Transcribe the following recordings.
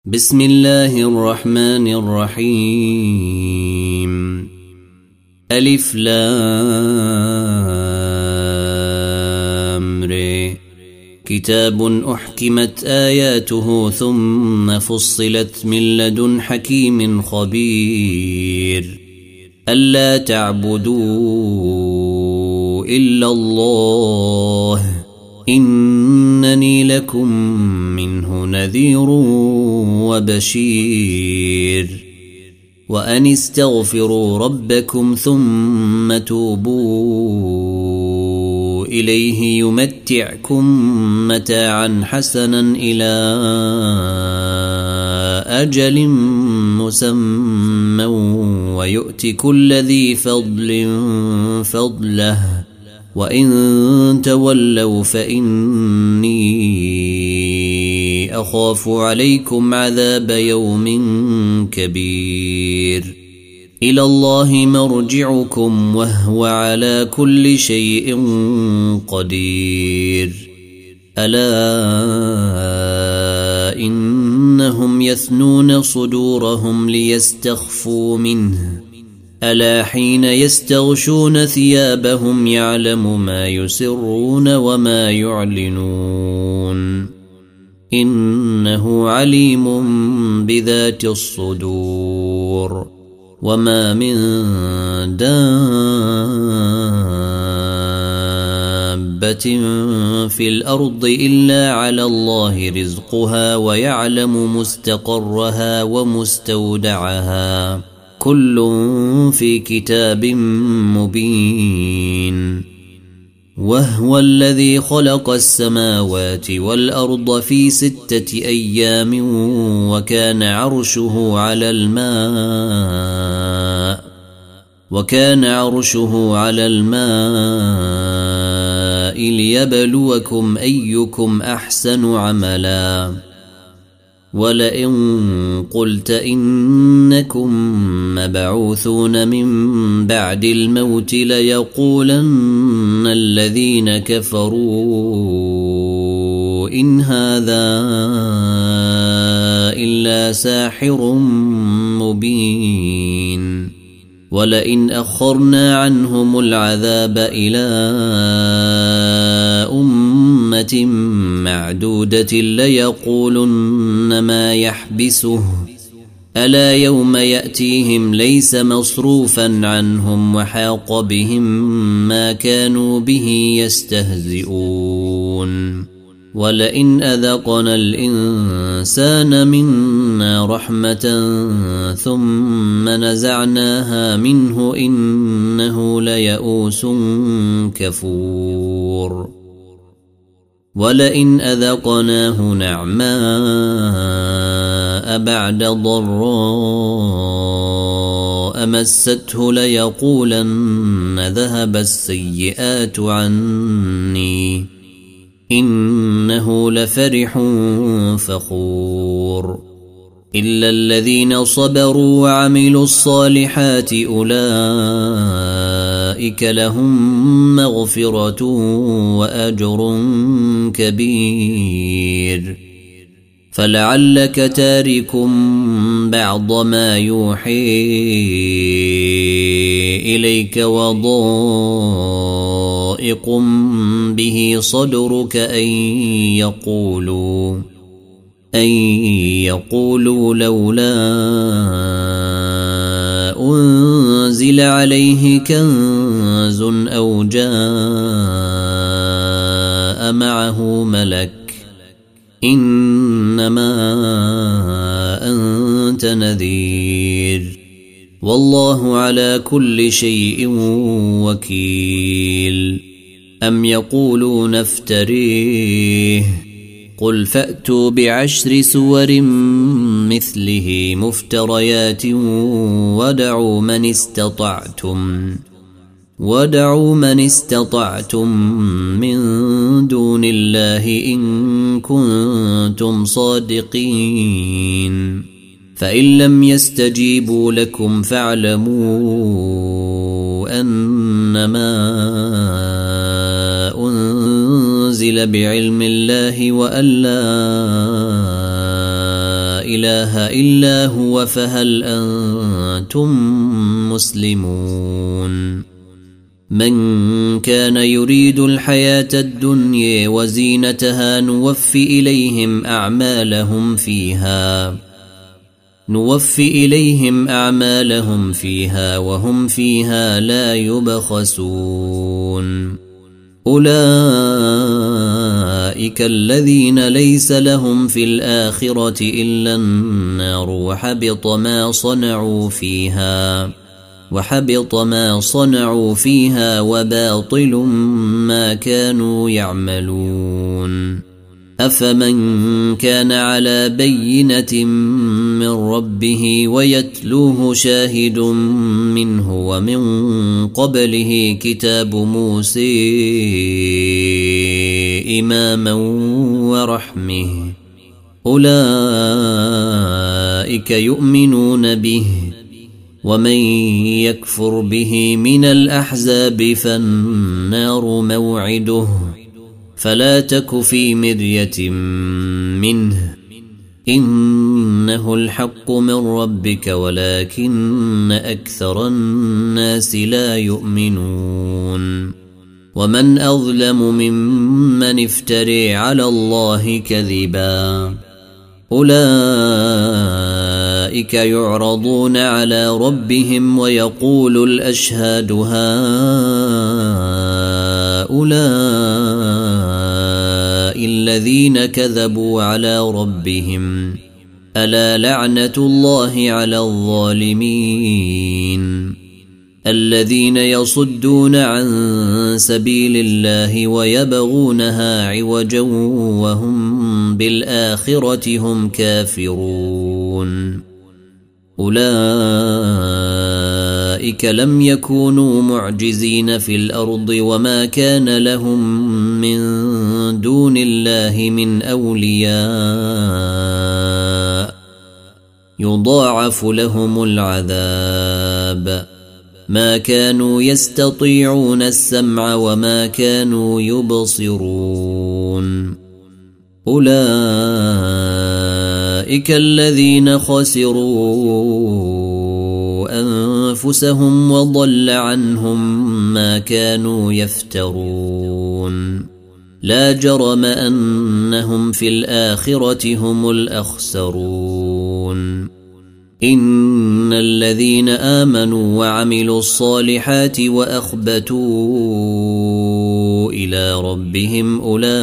بسم الله الرحمن الرحيم. ألف لام ر. كتاب أحكمت آياته ثم فصلت من لدن حكيم خبير. ألا تعبدوا إلا الله إنني لكم منه نذير وبشير. وأن استغفروا ربكم ثم توبوا إليه يمتعكم متاعا حسنا إلى أجل مسمى ويؤت كل ذي فضل فضله وإن تولوا فإني أخاف عليكم عذاب يوم كبير. إلى الله مرجعكم وهو على كل شيء قدير. ألا إنهم يثنون صدورهم ليستخفوا منه ألا حين يستغشون ثيابهم يعلم ما يسرون وما يعلنون إنه عليم بذات الصدور. وما من دابة في الأرض إلا على الله رزقها ويعلم مستقرها ومستودعها كل في كتاب مبين. وهو الذي خلق السماوات والأرض في 6 أيام وكان عرشه على الماء ليبلوكم أيكم أحسن عملا. ولئن قلت إنكم مبعوثون من بعد الموت ليقولن الذين كفروا إن هذا إلا ساحر مبين. ولئن أخرنا عنهم العذاب إلى أمة معدودة ليقولن ما يحبسه ألا يوم يأتيهم ليس مصروفا عنهم وحاق بهم ما كانوا به يستهزئون. ولئن أذقنا الإنسان منا رحمة ثم نزعناها منه إنه ليئوس كفور. ولئن أذقناه نعماء بعد ضراء مسته ليقولن ذهب السيئات عني إنه لفرح فخور. إلا الذين صبروا وعملوا الصالحات أولئك لهم مغفرة وأجر كبير. فلعلك تارك بعض ما يوحي إليك وضائق به صدرك أن يقولوا لولا أنزل عليه كنز أو جاء معه ملك إنما أنت نذير والله على كل شيء وكيل. أم يقولون افتريه قل فأتوا ب10 سور مثله مفتريات ودعوا من استطعتم من دون الله إن كنتم صادقين. فإن لم يستجيبوا لكم فاعلموا أنما أنزل بعلم الله وأن لا إله إلا هو فهل أنتم مسلمون من كان يريد الحياة الدنيا وزينتها نوفي إليهم أعمالهم فيها وهم فيها لا يبخسون أولئك الذين ليس لهم في الآخرة إلا النار وحبط ما صنعوا فيها وباطل ما كانوا يعملون أفمن كان على بينة من ربه ويتلوه شاهد منه ومن قبله كتاب موسى إماما ورحمه أولئك يؤمنون به ومن يكفر به من الأحزاب فالنار موعده فلا تك في مرية منه إنه الحق من ربك ولكن أكثر الناس لا يؤمنون ومن أظلم ممن افتري على الله كذبا أولئك يعرضون على ربهم ويقول الأشهاد هؤلاء الذين كذبوا على ربهم ألا لعنة الله على الظالمين الذين يصدون عن سبيل الله ويبغونها عوجا وهم بالآخرة هم كافرون أولئك لم يكونوا معجزين في الأرض وما كان لهم من دون الله من أولياء يضاعف لهم العذاب ما كانوا يستطيعون السمع وما كانوا يبصرون أولئك الذين خسروا أنفسهم وضل عنهم ما كانوا يفترون لا جرم أنهم في الآخرة هم الأخسرون إن الذين آمنوا وعملوا الصالحات وأخبتوا إلى ربهم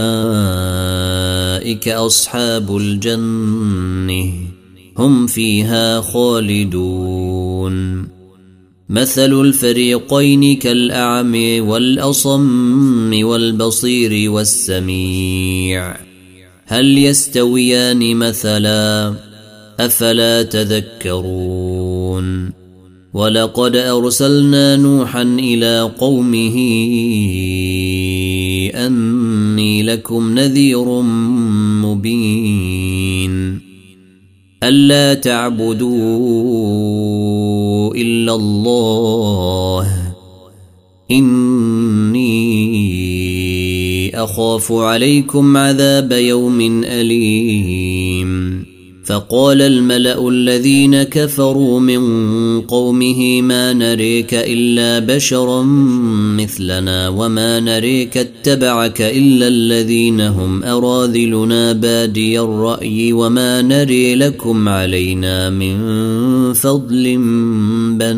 أولئك أصحاب الجنة هم فيها خالدون مثل الفريقين كالأعمى والأصم والبصير والسميع هل يستويان مثلا أفلا تذكرون ولقد أرسلنا نوحا إلى قومه أني لكم نذير مبين ألا تعبدوا إلا الله إني أخاف عليكم عذاب يوم أليم فقال الملأ الذين كفروا من قومه ما نريك إلا بشرا مثلنا وما نريك اتبعك إلا الذين هم أراذلنا بادي الرأي وما نري لكم علينا من فضل بل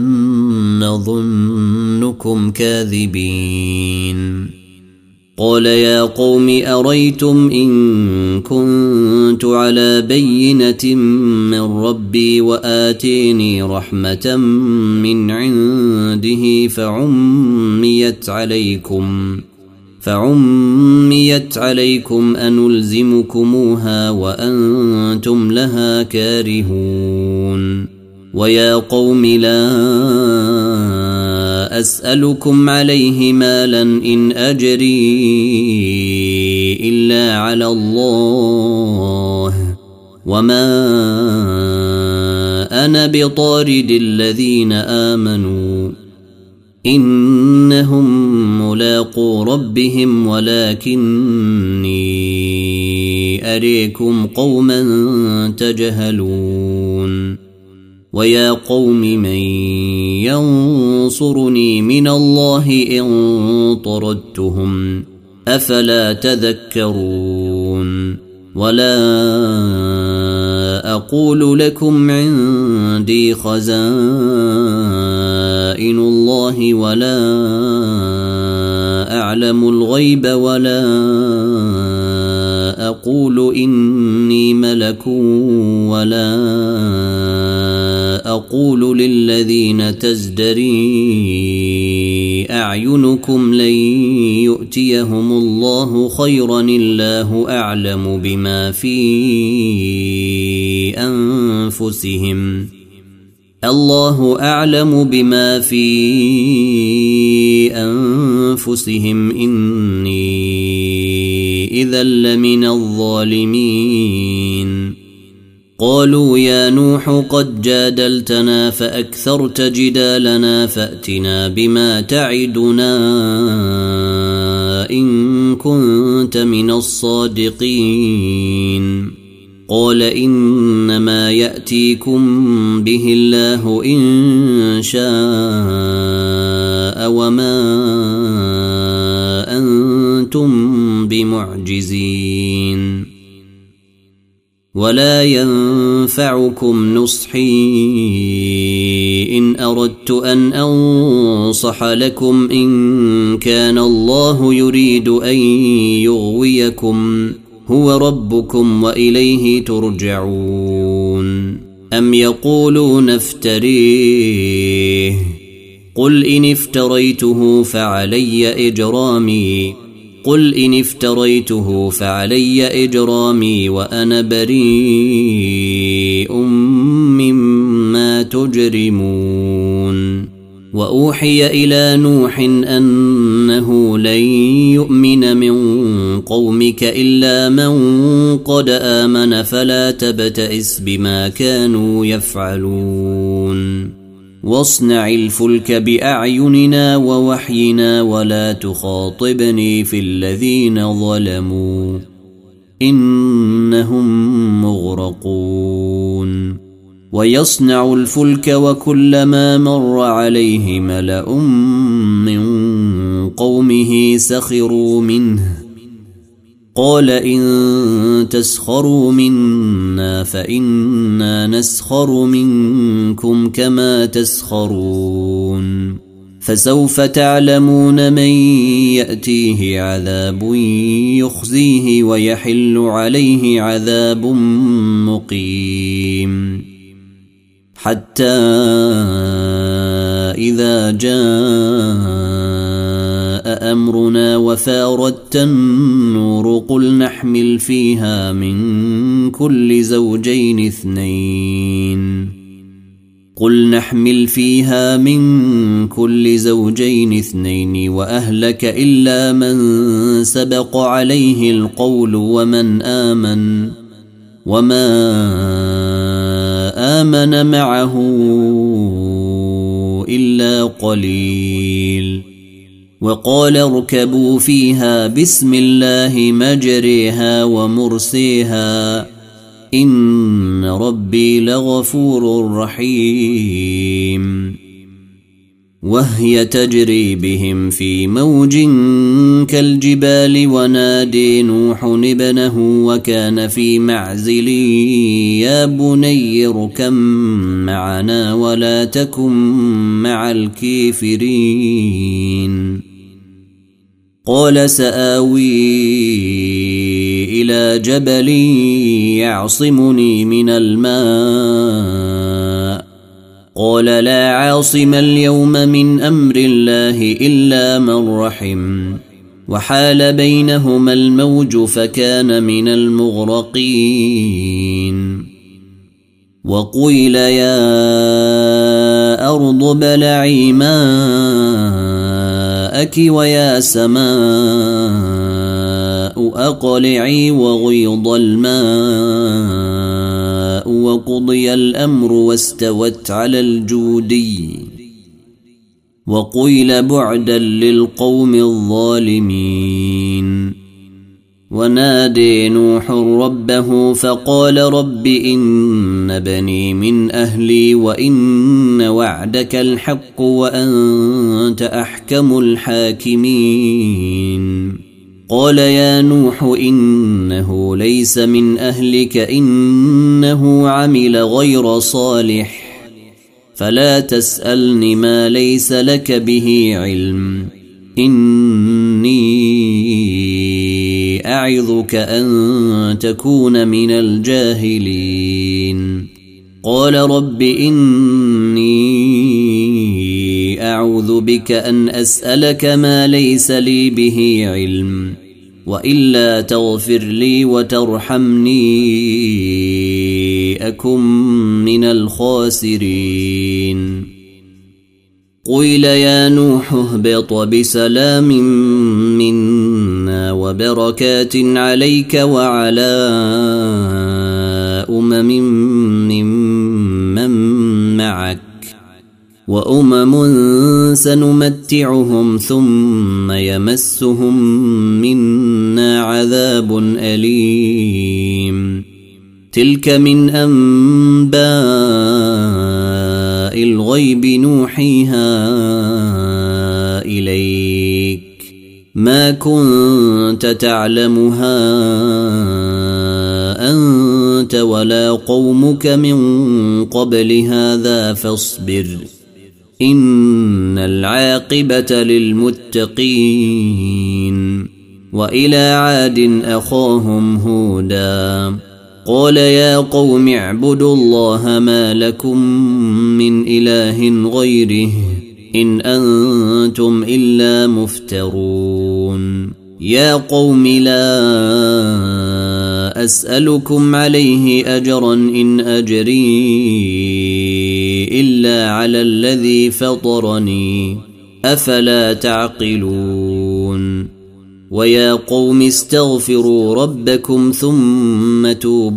نظنكم كاذبين قال يا قوم أريتم إن كنت على بينة من ربي وآتيني رحمة من عنده فعميت عليكم أنلزمكموها وأنتم لها كارهون ويا قوم لا أسألكم عليه مالا إن أجري إلا على الله وما أنا بطارد الذين آمنوا إنهم ملاقو ربهم ولكني أريكم قوما تجهلون ويا قوم من ينصرني من الله إن طردتهم أفلا تذكرون ولا أقول لكم عندي خزائن الله ولا أعلم الغيب ولا أقول إني ملك ولا أقول للذين تزدري أعينكم لن يؤتيهم الله خيرا الله أعلم بما في أنفسهم الله أعلم بما في أنفسهم إني إذا لمن الظالمين قالوا يا نوح قد جادلتنا فأكثرت جدالنا فأتنا بما تعدنا إن كنت من الصادقين قال إنما يأتيكم به الله إن شاء وما أنتم بمعجزين ولا ينفعكم نصحي إن أردت أن أنصح لكم إن كان الله يريد أن يغويكم هو ربكم وإليه ترجعون أم يقولون افتريه قل إن افتريته فعلي إجرامي وأنا بريء مما تجرمون وأوحي إلى نوح أنه لن يؤمن من قومك إلا من قد آمن فلا تبتئس بما كانوا يفعلون واصنع الفلك بأعيننا ووحينا ولا تخاطبني في الذين ظلموا إنهم مغرقون ويصنع الفلك وكلما مر عليه ملأ من قومه سخروا منه قال إن تسخروا منا فإنا نسخر منكم كما تسخرون فسوف تعلمون من يأتيه عذاب يخزيه ويحل عليه عذاب مقيم حتى إذا جاء أمرنا وفاردت النور قل نحمل فيها من كل زوجين اثنين وأهلك إلا من سبق عليه القول وما آمن معه إلا قليل وقال اركبوا فيها بسم الله مجريها ومرسيها إن ربي لغفور رحيم وهي تجري بهم في موج كالجبال ونادي نوح ابنه وكان في معزل يا بني اركب معنا ولا تكن مع الكافرين قال سآوي إلى جبل يعصمني من الماء قال لا عاصم اليوم من أمر الله إلا من رحم وحال بينهما الموج فكان من المغرقين وقيل يا أرض ابلعي ماءك ويا سماء أقلعي وغيض الماء وقضي الأمر واستوت على الجودي وقيل بعدا للقوم الظالمين ونادي نوح ربه فقال رب إن بني من أهلي وإن وعدك الحق وأنت أحكم الحاكمين قال يا نوح إنه ليس من أهلك إنه عمل غير صالح فلا تسألني ما ليس لك به علم إني أعظك أن تكون من الجاهلين قال رب إني أعوذ بك أن أسألك ما ليس لي به علم وإلا تغفر لي وترحمني أكن من الخاسرين قيل يا نوح اهبط بسلام منا وبركات عليك وعلى ممن معك وأمم سنمتعهم ثم يمسهم منا عذاب أليم تلك من أنباء الغيب نوحيها إليك ما كنت تعلمها أنت ولا قومك من قبل هذا فاصبر إن العاقبة للمتقين وإلى عاد أخاهم هودا قال يا قوم اعبدوا الله ما لكم من إله غيره إن أنتم إلا مفترون يا قوم لا أسألكم عليه أجرا إن أجري إلا على الذي فطرني أفلا تعقلون ويا قوم استغفروا ربكم ثم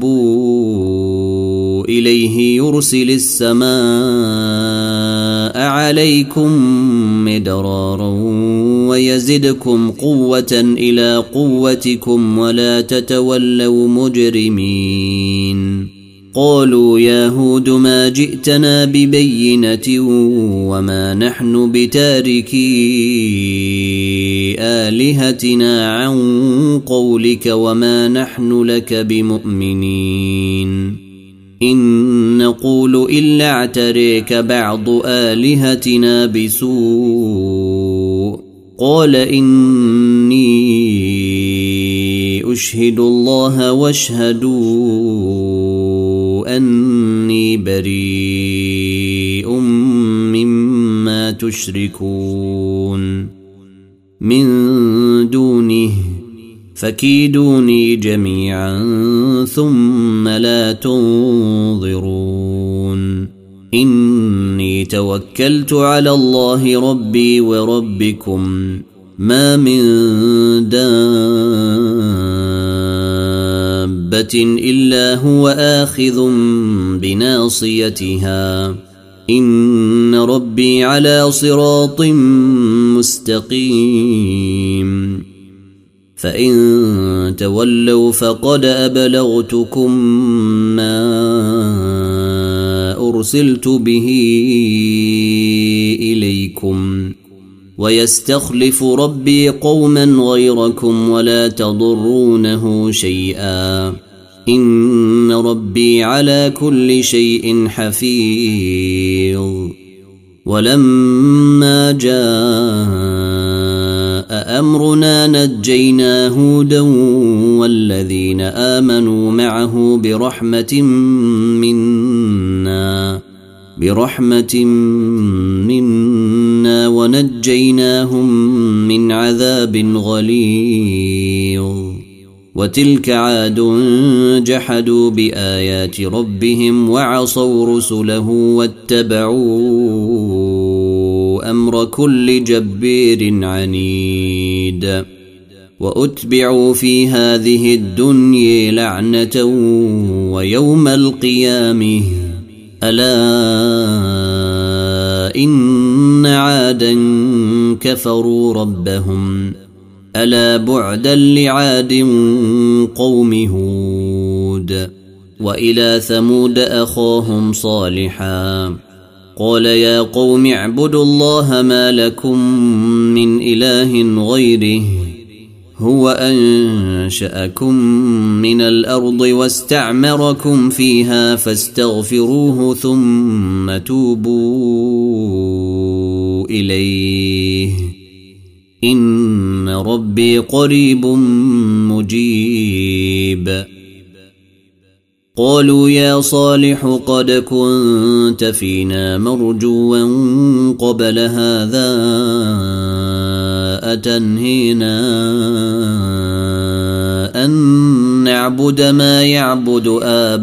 توبوا إليه يرسل السماء عليكم مدرارا ويزدكم قوة إلى قوتكم ولا تتولوا مجرمين قالوا يا هود ما جئتنا ببينة وما نحن بتاركي آلهتنا عن قولك وما نحن لك بمؤمنين إن نقول إلا اعتريك بعض آلهتنا بسوء قال إني أشهد الله واشهدوا أني بريء مما تشركون من دونه فكيدوني جميعا ثم لا تنظرون إني توكلت على الله ربي وربكم ما من دابة إلا هو آخذ بناصيتها إن ربي على صراط مستقيم فإن تولوا فقد أبلغتكم ما أرسلت به إليكم ويستخلف ربي قوما غيركم ولا تضرونه شيئا إن ربي على كل شيء حفيظ ولما جاء أمرنا نجينا هودا والذين آمنوا معه برحمة منا ونجيناهم من عذاب غليظ وتلك عاد جحدوا بآيات ربهم وعصوا رسله واتبعوا أمر كل جبير عنيد وأتبعوا في هذه الدنيا لعنة ويوم القيامة ألا إن عادا كفروا ربهم ألا بعدا لعاد قوم هود. وإلى ثمود أخاهم صالحا قال يا قوم اعبدوا الله ما لكم من إله غيره هو أنشأكم من الأرض واستعمركم فيها فاستغفروه ثم توبوا إليه إن ربي قريب مجيب. قالوا يا صالح قد كنت فينا مرجوا قبل هذا أتنهينا أن نعبد ما يعبد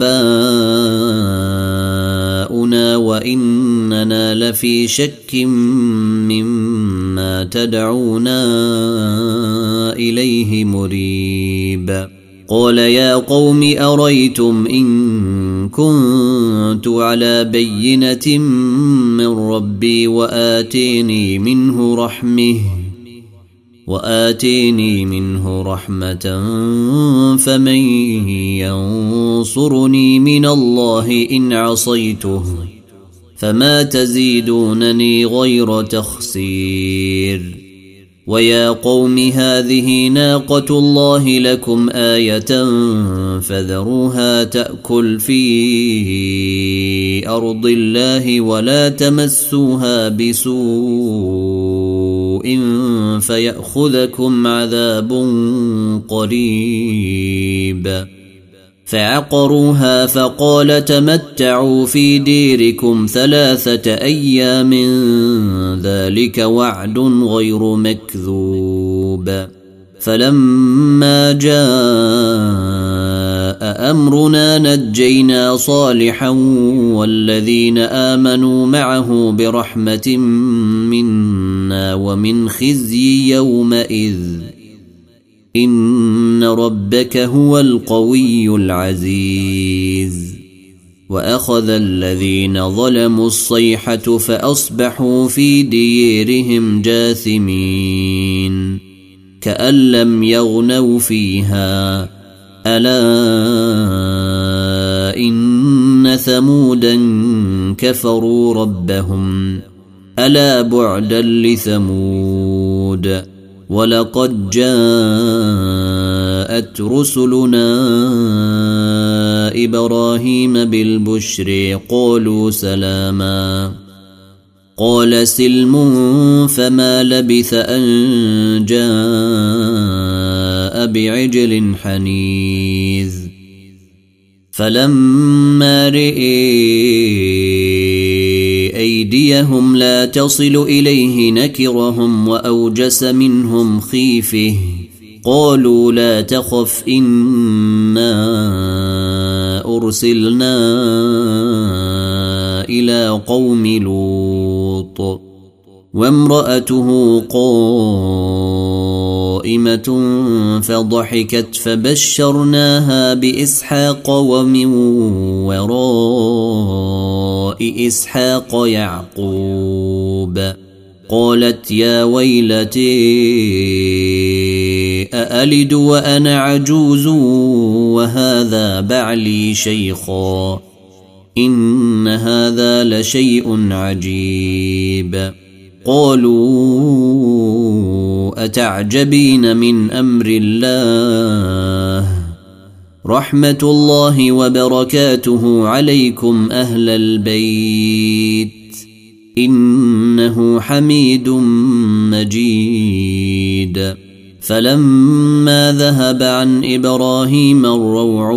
آباؤنا وإننا لفي شك مما تدعونا إليه مريب. قال يا قوم أريتم إن كنت على بينة من ربي وآتيني منه رحمة فمن ينصرني من الله إن عصيته فما تزيدونني غير تخسير. ويا قوم هذه ناقة الله لكم آية فذروها تأكل في أرض الله ولا تمسوها بسوء فيأخذكم عذاب قريب. فعقروها فقال تمتعوا في ديركم 3 أيام ذلك وعد غير مكذوب. فلما جاء أمرنا نجينا صالحا والذين آمنوا معه برحمة منا ومن خزي يومئذ إن ربك هو القوي العزيز. وأخذ الذين ظلموا الصيحة فأصبحوا في ديرهم جاثمين كأن لم يغنوا فيها ألا إن ثمودا كفروا ربهم ألا بعدا لثمود. ولقد جاءت رسلنا إبراهيم بالبشر قالوا سلاما قال سلم فما لبث أن جاء بعجل حنيذ. فلما رئي أيديهم لا تصل إليه نكرهم وأوجس منهم خيفه قالوا لا تخف إنا أرسلنا إلى قوم لوط وامرأته قائمة فضحكت فبشرناها بإسحاق ومن وراء إسحاق يعقوب. قالت يا ويلتي أألد وأنا عجوز وهذا بعلي شيخا إن هذا لشيء عجيب. قالوا أتعجبين من أمر الله رحمة الله وبركاته عليكم أهل البيت إنه حميد مجيد. فلما ذهب عن إبراهيم الروع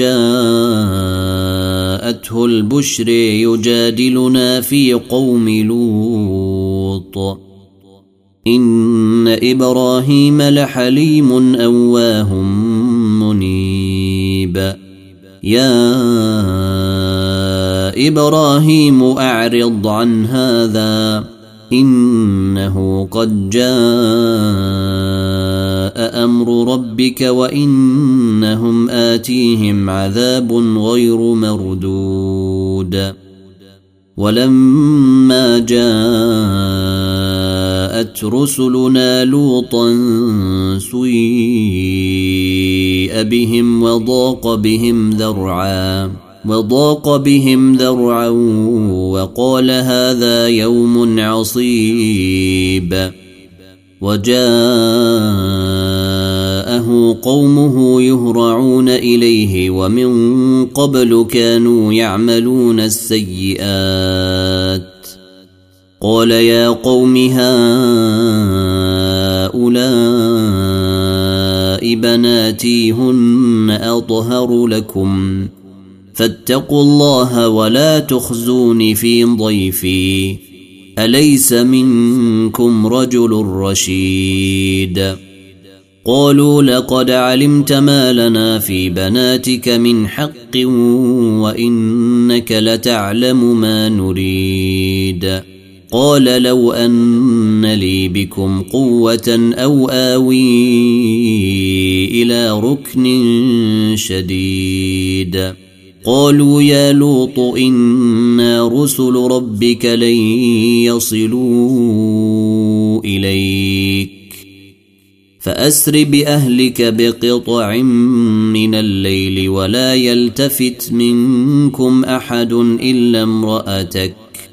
وجاءته البشر يجادلنا في قوم لوط إن إبراهيم لحليم أواه منيب. يا إبراهيم أعرض عن هذا إنه قد جاء أمر ربك وإنهم آتيهم عذاب غير مردود. ولما جاء جاءت رسلنا لوطا سيء بهم وضاق بهم ذرعا وقال هذا يوم عصيب وجاءه قومه يهرعون إليه ومن قبل كانوا يعملون السيئات قال يا قوم هؤلاء بناتي هن أطهر لكم فاتقوا الله ولا تخزون في ضيفي أليس منكم رجل رشيد قالوا لقد علمت ما لنا في بناتك من حق وإنك لتعلم ما نريد قال لو أن لي بكم قوة أو آوي إلى ركن شديد قالوا يا لوط إنا رسل ربك لن يصلوا إليك فأسر بأهلك بقطع من الليل ولا يلتفت منكم أحد إلا امرأتك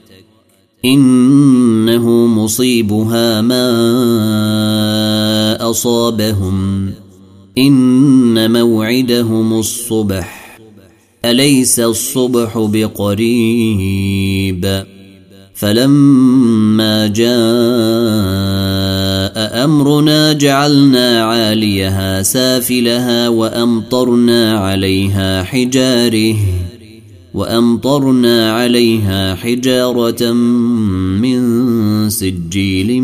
إنه مصيبها ما أصابهم إن موعدهم الصبح أليس الصبح بقريب فلما جاء أمرنا جعلنا عاليها سافلها وأمطرنا عليها حجارة من سجيل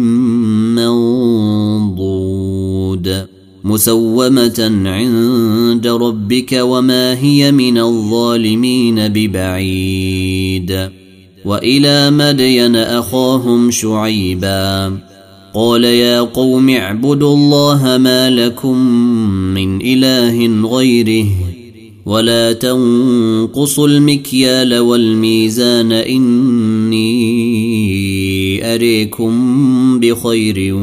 منضود مسومة عند ربك وما هي من الظالمين ببعيد وإلى مدين أخاهم شعيبا قال يا قوم اعبدوا الله ما لكم من إله غيره ولا تنقصوا المكيال والميزان إني أريكم بخير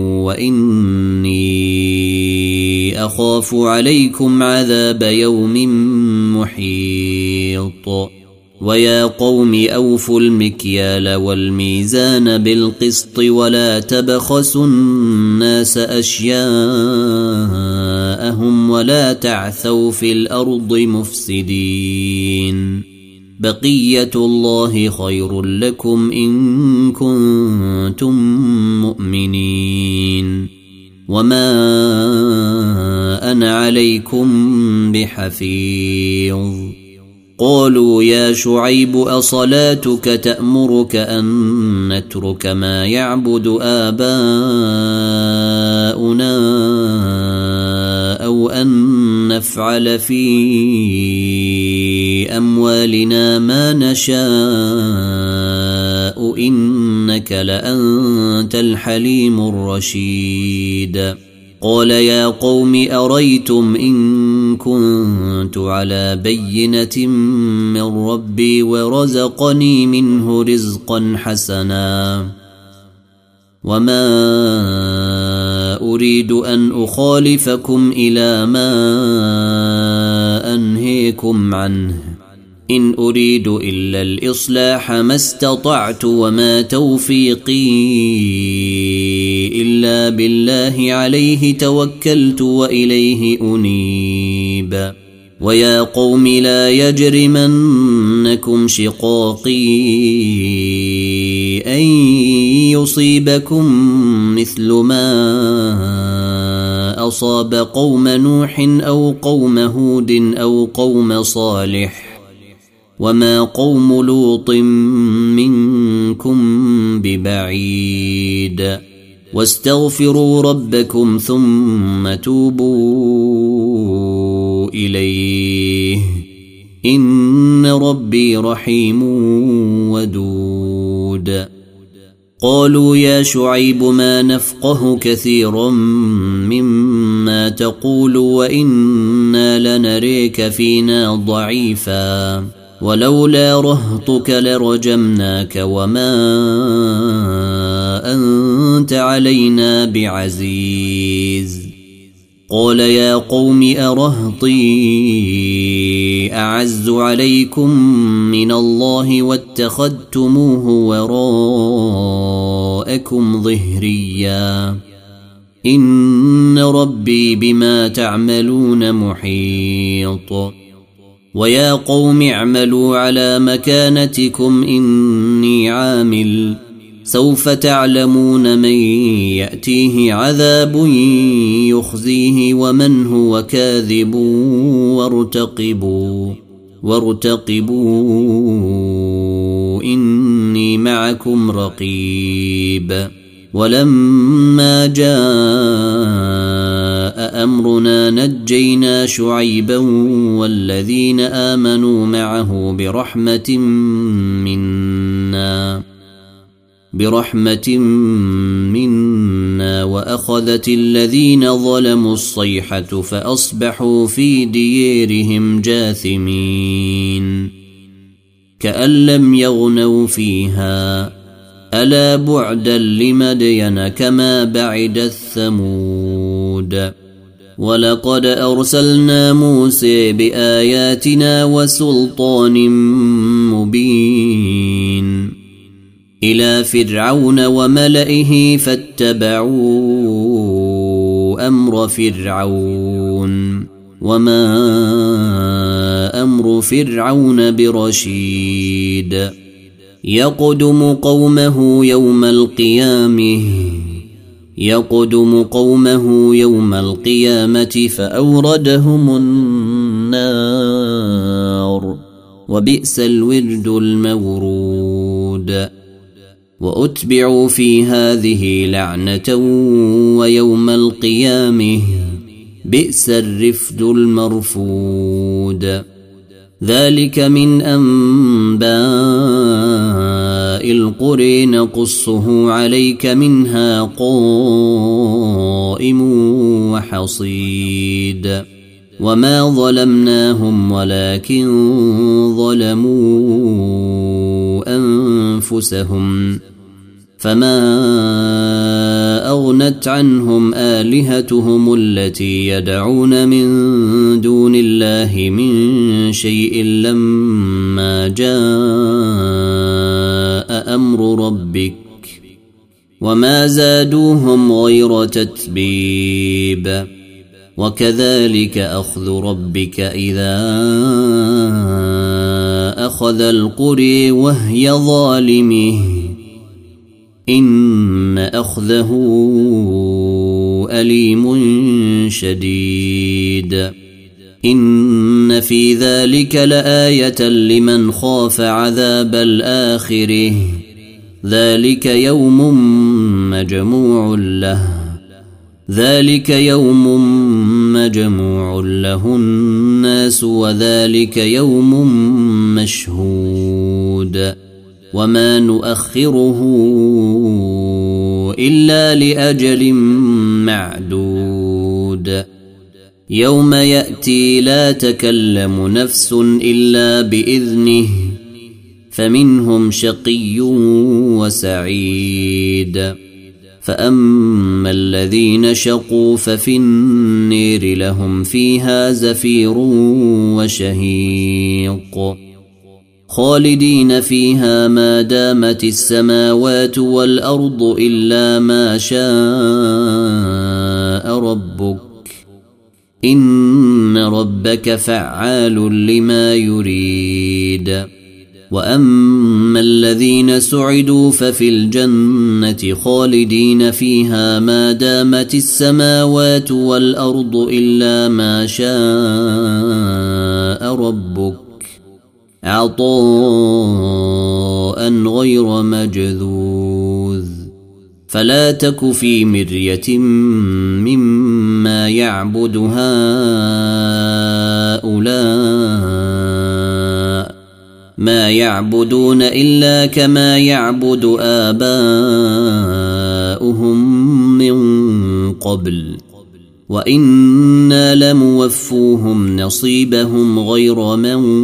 وإني أخاف عليكم عذاب يوم محيط ويا قوم أوفوا المكيال والميزان بالقسط ولا تبخسوا الناس أشياءهم ولا تعثوا في الأرض مفسدين بقية الله خير لكم إن كنتم مؤمنين وما أنا عليكم بحفيظ قالوا يا شعيب أصلاتك تأمرك أن نترك ما يعبد آباؤنا أو أن نفعل في أموالنا ما نشاء إنك لأنت الحليم الرشيد قال يا قوم أريتم إن كنت على بينة من ربي ورزقني منه رزقا حسنا وما أريد أن أخالفكم إلى ما أنهيكم عنه إن أريد إلا الإصلاح ما استطعت وما توفيقي إلا بالله عليه توكلت وإليه أنيب ويا قوم لا يجرمنكم شقاقي أن يصيبكم مثل ما أصاب قوم نوح أو قوم هود أو قوم صالح وما قوم لوط منكم ببعيد واستغفروا ربكم ثم توبوا إليه إن ربي رحيم ودود قالوا يا شعيب ما نفقه كثيرا مما تقول وإنا لنريك فينا ضعيفا ولولا رهطك لرجمناك وما أنت علينا بعزيز. قال يا قوم أرهطي أعز عليكم من الله واتخذتموه وراءكم ظهريا إن ربي بما تعملون محيط. ويا قوم اعملوا على مكانتكم إني عامل سوف تعلمون من يأتيه عذاب يخزيه ومن هو كاذب وارتقبوا إني معكم رقيب. ولما جاء أمرنا نجينا شعيبا والذين آمنوا معه برحمة منا وأخذت الذين ظلموا الصيحة فأصبحوا في ديارهم جاثمين كأن لم يغنوا فيها ألا بعدا لمدين كما بعد الثمود. ولقد أرسلنا موسى بآياتنا وسلطان مبين إلى فرعون وملئه فاتبعوا أمر فرعون وما أمر فرعون برشيد. يقدم قومه يوم القيامة فأوردهم النار وبئس الورد المورود. وأتبعوا في هذه لعنة ويوم القيامة بئس الرفد المرفود. ذلك من أنباء القرى نقصه عليك منها قائم وحصيد. وما ظلمناهم ولكن ظلموا أنفسهم فما أغنت عنهم آلهتهم التي يدعون من دون الله من شيء لما جاء أمر ربك وما زادوهم غير تتبيب. وكذلك أخذ ربك إذا أخذ القرى وهي ظالمة إن أخذه أليم شديد. إن في ذلك لآية لمن خاف عذاب الآخرة ذلك يوم مجموع له الناس وذلك يوم مشهود. وما نؤخره إلا لأجل معدود. يوم يأتي لا تكلم نفس إلا بإذنه فمنهم شقي وسعيد. فأما الذين شقوا ففي النير لهم فيها زفير وشهيق خالدين فيها ما دامت السماوات والأرض إلا ما شاء ربك إن ربك فعال لما يريد. وأما الذين سعدوا ففي الجنة خالدين فيها ما دامت السماوات والأرض إلا ما شاء ربك عطاء غير مجذوذ. فلا تك في مرية مما يعبد هؤلاء ما يعبدون إلا كما يعبد آباؤهم من قبل وإنا لموفوهم نصيبهم غير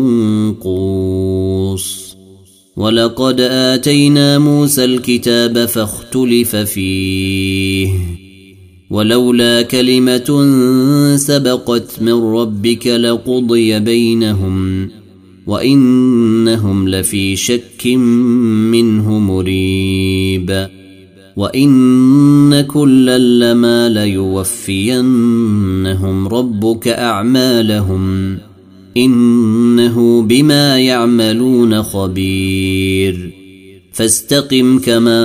منقوص ولقد آتينا موسى الكتاب فاختلف فيه ولولا كلمة سبقت من ربك لقضي بينهم وإنهم لفي شك منه مريب وإن كلا لما ليوفينهم ربك أعمالهم إنه بما يعملون خبير فاستقم كما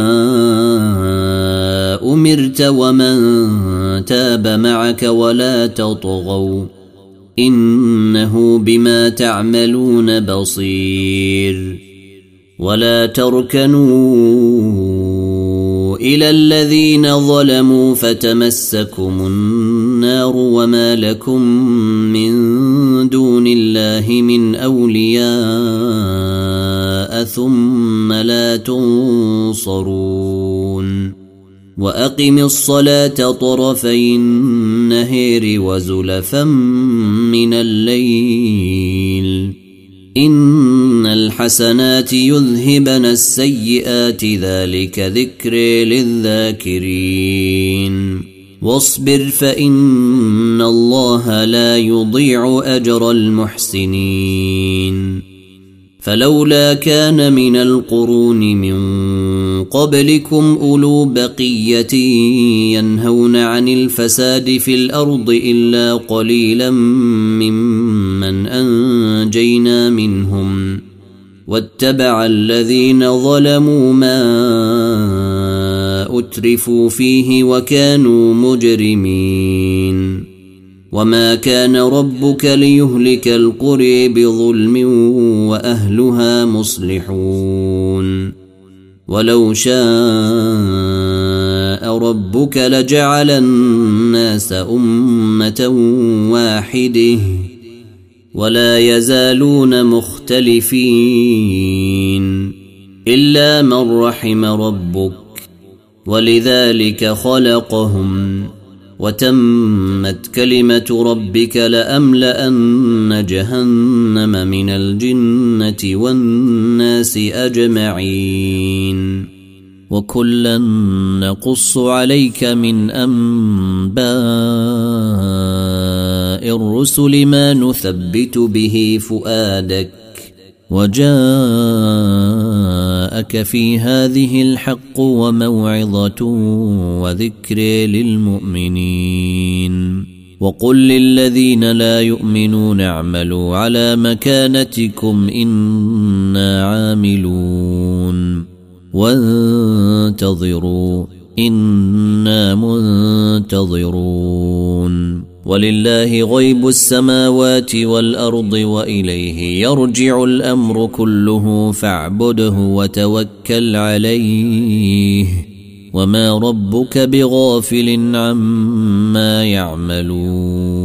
أمرت ومن تاب معك ولا تطغوا إنه بما تعملون بصير ولا تركنوا إلى الذين ظلموا فتمسكم النار وما لكم من دون الله من أولياء ثم لا تنصرون وأقم الصلاة طرفي النهار وزلفا من الليل إن الحسنات يذهبن السيئات ذلك ذكر للذاكرين واصبر فإن الله لا يضيع أجر المحسنين فلولا كان من القرون من قبلكم أولو بقية ينهون عن الفساد في الأرض إلا قليلا ممن أنجينا منهم واتبع الذين ظلموا ما أترفوا فيه وكانوا مجرمين وما كان ربك ليهلك القرى بظلم وأهلها مصلحون ولو شاء ربك لجعل الناس أمة واحدة ولا يزالون مختلفين إلا من رحم ربك ولذلك خلقهم وتمت كلمة ربك لأملأن جهنم من الجنة والناس أجمعين وكلا نقص عليك من أنباء الرسل ما نثبت به فؤادك وجاءك في هذه الحق وموعظة وذكر للمؤمنين وقل للذين لا يؤمنون اعملوا على مكانتكم إنا عاملون وانتظروا إنا منتظرون ولله غيب السماوات والأرض وإليه يرجع الأمر كله فاعبده وتوكل عليه وما ربك بغافل عما يعملون